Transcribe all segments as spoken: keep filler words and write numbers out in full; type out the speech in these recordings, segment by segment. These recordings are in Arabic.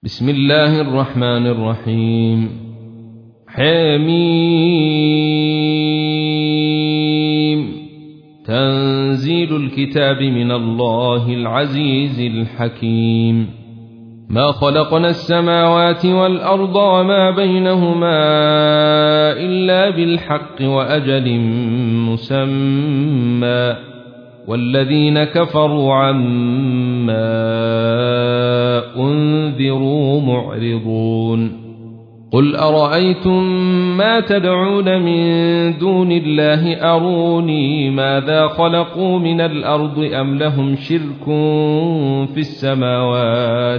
بسم الله الرحمن الرحيم. حميم. تنزيل الكتاب من الله العزيز الحكيم. ما خلقنا السماوات والأرض وما بينهما إلا بالحق وأجل مسمى، والذين كفروا عما أنذروا معرضون. قل أرأيتم ما تدعون من دون الله أروني ماذا خلقوا من الأرض أم لهم شرك في السماوات،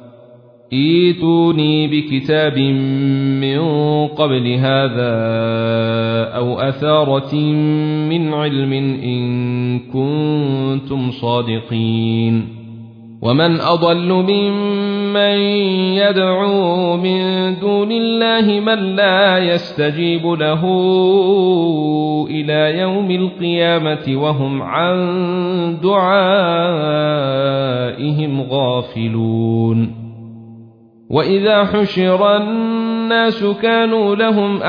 ائتوني بكتاب من قبل هذا أو أثارة من علم إن كنتم صادقين. ومن أضل ممن يدعو من دون الله من لا يستجيب له إلى يوم القيامة وهم عن دعائهم غافلون. وإذا حشر الناس كانوا لهم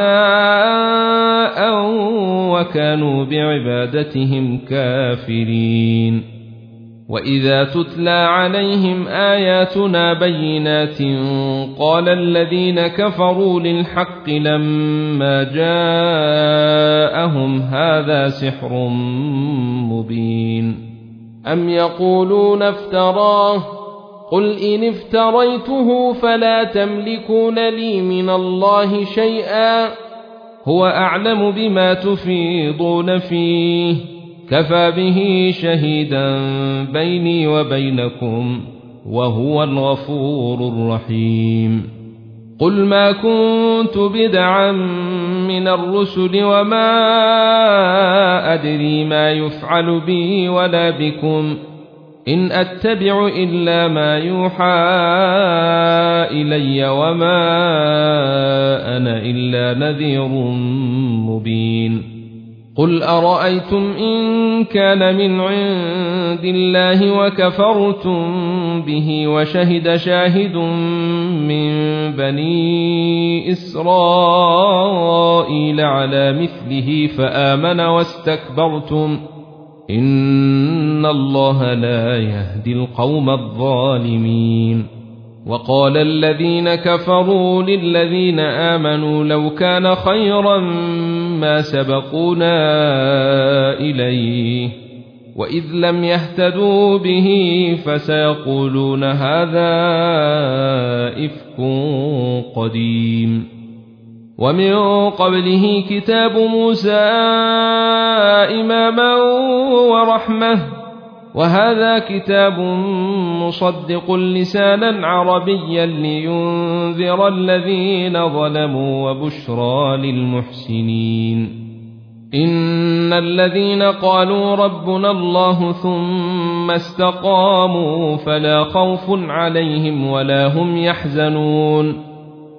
أعداء وكانوا بعبادتهم كافرين. وإذا تتلى عليهم آياتنا بينات قال الذين كفروا للحق لما جاءهم هذا سحر مبين. أم يقولون افتراه، قل إن افتريته فلا تملكون لي من الله شيئا، هو أعلم بما تفيضون فيه، كفى به شهيدا بيني وبينكم وهو الغفور الرحيم. قل ما كنت بدعا من الرسل وما أدري ما يفعل بي ولا بكم، إن أتبع إلا ما يوحى إلي وما أنا إلا نذير مبين. قل أرأيتم إن كان من عند الله وكفرتم به وشهد شاهد من بني إسرائيل على مثله فآمن واستكبرتم، إن الله لا يهدي القوم الظالمين. وقال الذين كفروا للذين آمنوا لو كان خيرا ما سبقونا إليه، وإذ لم يهتدوا به فسيقولون هذا إفك قديم. ومن قبله كتاب موسى إماما ورحمة، وهذا كتاب مصدق لسانا عربيا لينذر الذين ظلموا وبشرى للمحسنين. إن الذين قالوا ربنا الله ثم استقاموا فلا خوف عليهم ولا هم يحزنون،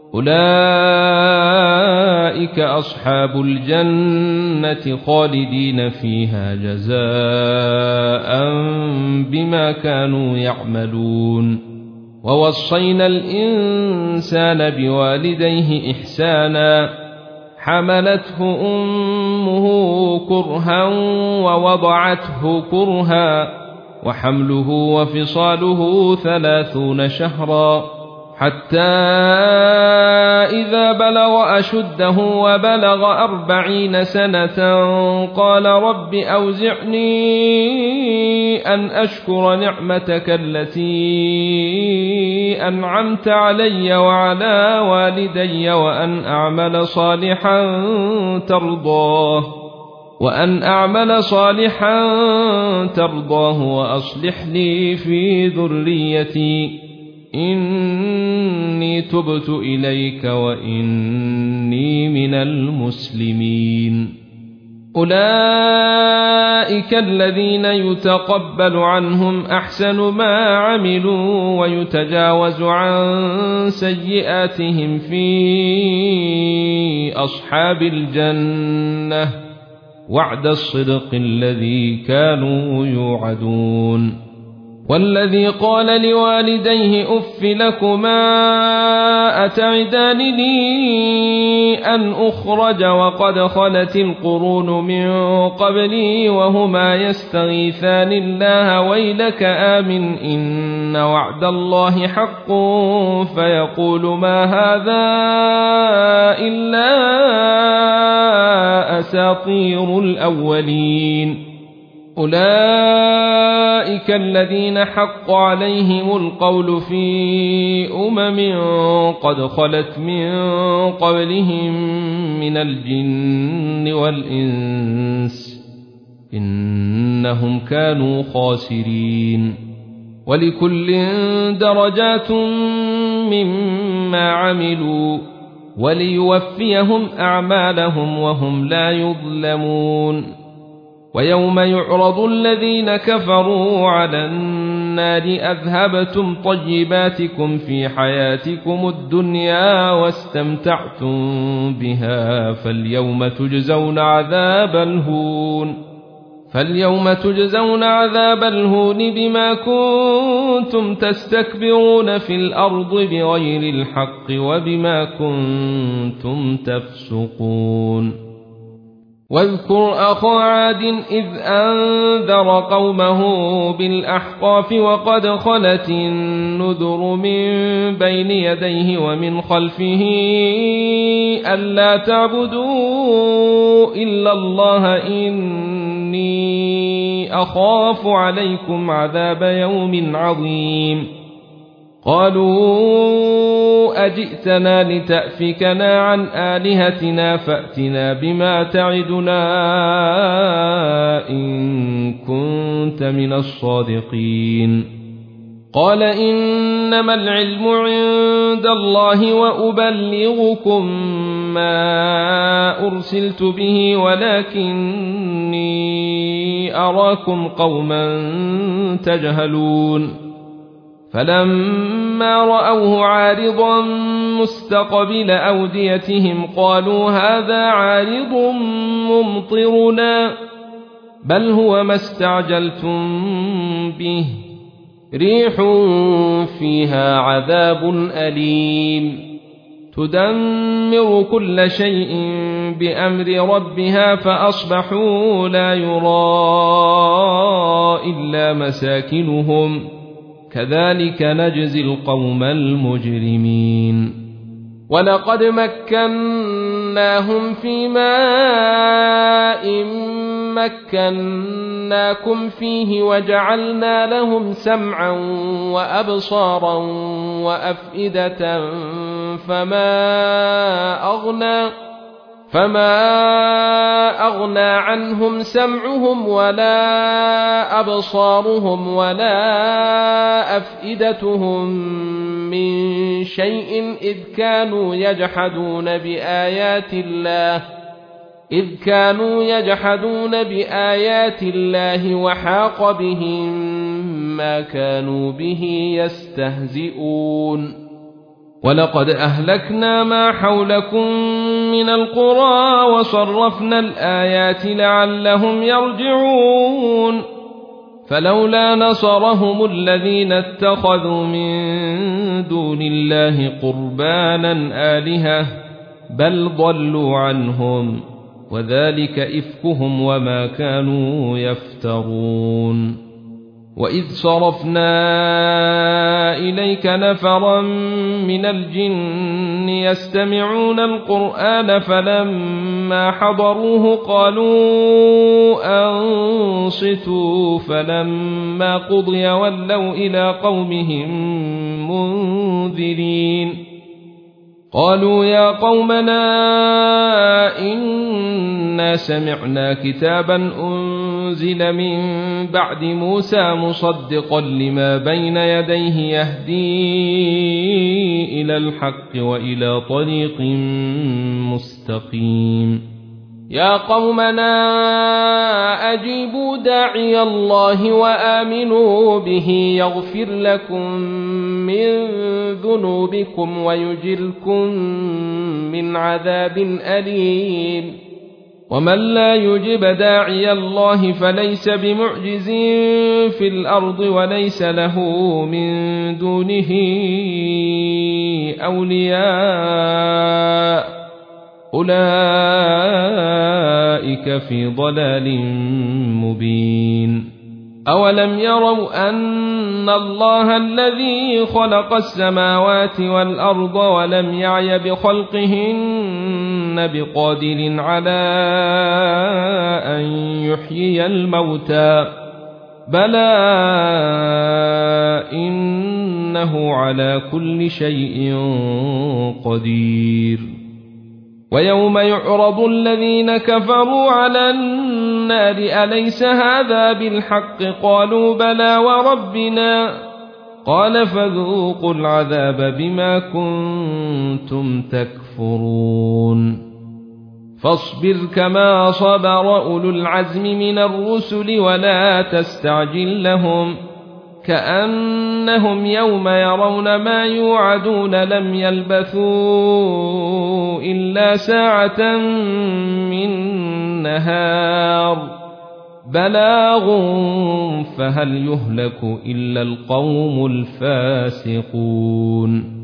أولئك أصحاب الجنة خالدين فيها جزاء بما كانوا يعملون. ووصينا الإنسان بوالديه إحسانا، حملته أمه كرها ووضعته كرها، وحمله وفصاله ثلاثون شهرا، حتى إذا بلغ أشده وبلغ أربعين سنة قال رب أوزعني أن أشكر نعمتك التي أنعمت علي وعلى والدي وأن أعمل صالحا ترضاه وأن أعمل صالحا ترضاه وأصلح لي في ذريتي إني تبت إليك وإني من المسلمين. أولئك الذين يتقبل عنهم أحسن ما عملوا ويتجاوز عن سيئاتهم في أصحاب الجنة، وعد الصدق الذي كانوا يوعدون. والذي قال لوالديه أف لكما أتعدانني أن أخرج وقد خلت القرون من قبلي وهما يستغيثان الله ويلك آمن إن وعد الله حق فيقول ما هذا إلا أساطير الأولين أولئك الذين حق عليهم القول في أمم قد خلت من قبلهم من الجن والإنس إنهم كانوا خاسرين ولكل درجات مما عملوا وليوفيهم أعمالهم وهم لا يظلمون ويوم يعرض الذين كفروا على النار أذهبتم طيباتكم في حياتكم الدنيا واستمتعتم بها فاليوم تجزون عذاب الهون فاليوم تجزون عذاب الهون بما كنتم تستكبرون في الأرض بغير الحق وبما كنتم تفسقون واذكر أخا عاد إذ أنذر قومه بالأحقاف وقد خلت النذر من بين يديه ومن خلفه ألا تعبدوا إلا الله إني أخاف عليكم عذاب يوم عظيم قالوا أجئتنا لتأفكنا عن آلهتنا فأتنا بما تعدنا إن كنت من الصادقين قال إنما العلم عند الله وأبلغكم ما أرسلت به ولكني أراكم قوما تجهلون فلما رأوه عارضا مستقبل أوديتهم قالوا هذا عارض ممطرنا بل هو ما استعجلتم به ريح فيها عذاب أليم تدمر كل شيء بأمر ربها فأصبحوا لا يرى إلا مساكنهم كذلك نجزي القوم المجرمين ولقد مكناهم في ماء مكناكم فيه وجعلنا لهم سمعا وأبصارا وأفئدة فما أغنى فما أغنى عنهم سمعهم ولا أبصارهم ولا أفئدتهم من شيء إذ كانوا يجحدون بآيات الله إذ كانوا يجحدون بآيات الله وحاق بهم ما كانوا به يستهزئون ولقد أهلكنا ما حولكم من القرى وصرفنا الآيات لعلهم يرجعون فلولا نصرهم الذين اتخذوا من دون الله قربانا آلهة بل ضلوا عنهم وذلك إفكهم وما كانوا يفترون وإذ صرفنا إليك نفرا من الجن يستمعون القرآن فلما حضروه قالوا أنصتوا فلما قضي ولوا إلى قومهم منذرين قالوا يا قومنا إنا سمعنا كتابا أنزل من بعد موسى مصدقا لما بين يديه يهدي إلى الحق وإلى طريق مستقيم يا قومنا أجيبوا داعي الله وآمنوا به يغفر لكم من ذنوبكم ويجركم من عذاب أليم ومن لا يجب داعي الله فليس بمعجز في الأرض وليس له من دونه أولياء أولئك في ضلال مبين أولم يروا أن الله الذي خلق السماوات والأرض ولم يعي بخلقهن بقادر على أن يحيي الموتى بلى إنه على كل شيء قدير ويوم يعرض الذين كفروا على النار أليس هذا بالحق قالوا بلى وربنا قال فذوقوا العذاب بما كنتم تكفرون فاصبر كما صبر أولو العزم من الرسل ولا تستعجل لهم كأنهم يوم يرون ما يوعدون لم يلبثوا إلا ساعة من نهار بلاغ فهل يهلك إلا القوم الفاسقون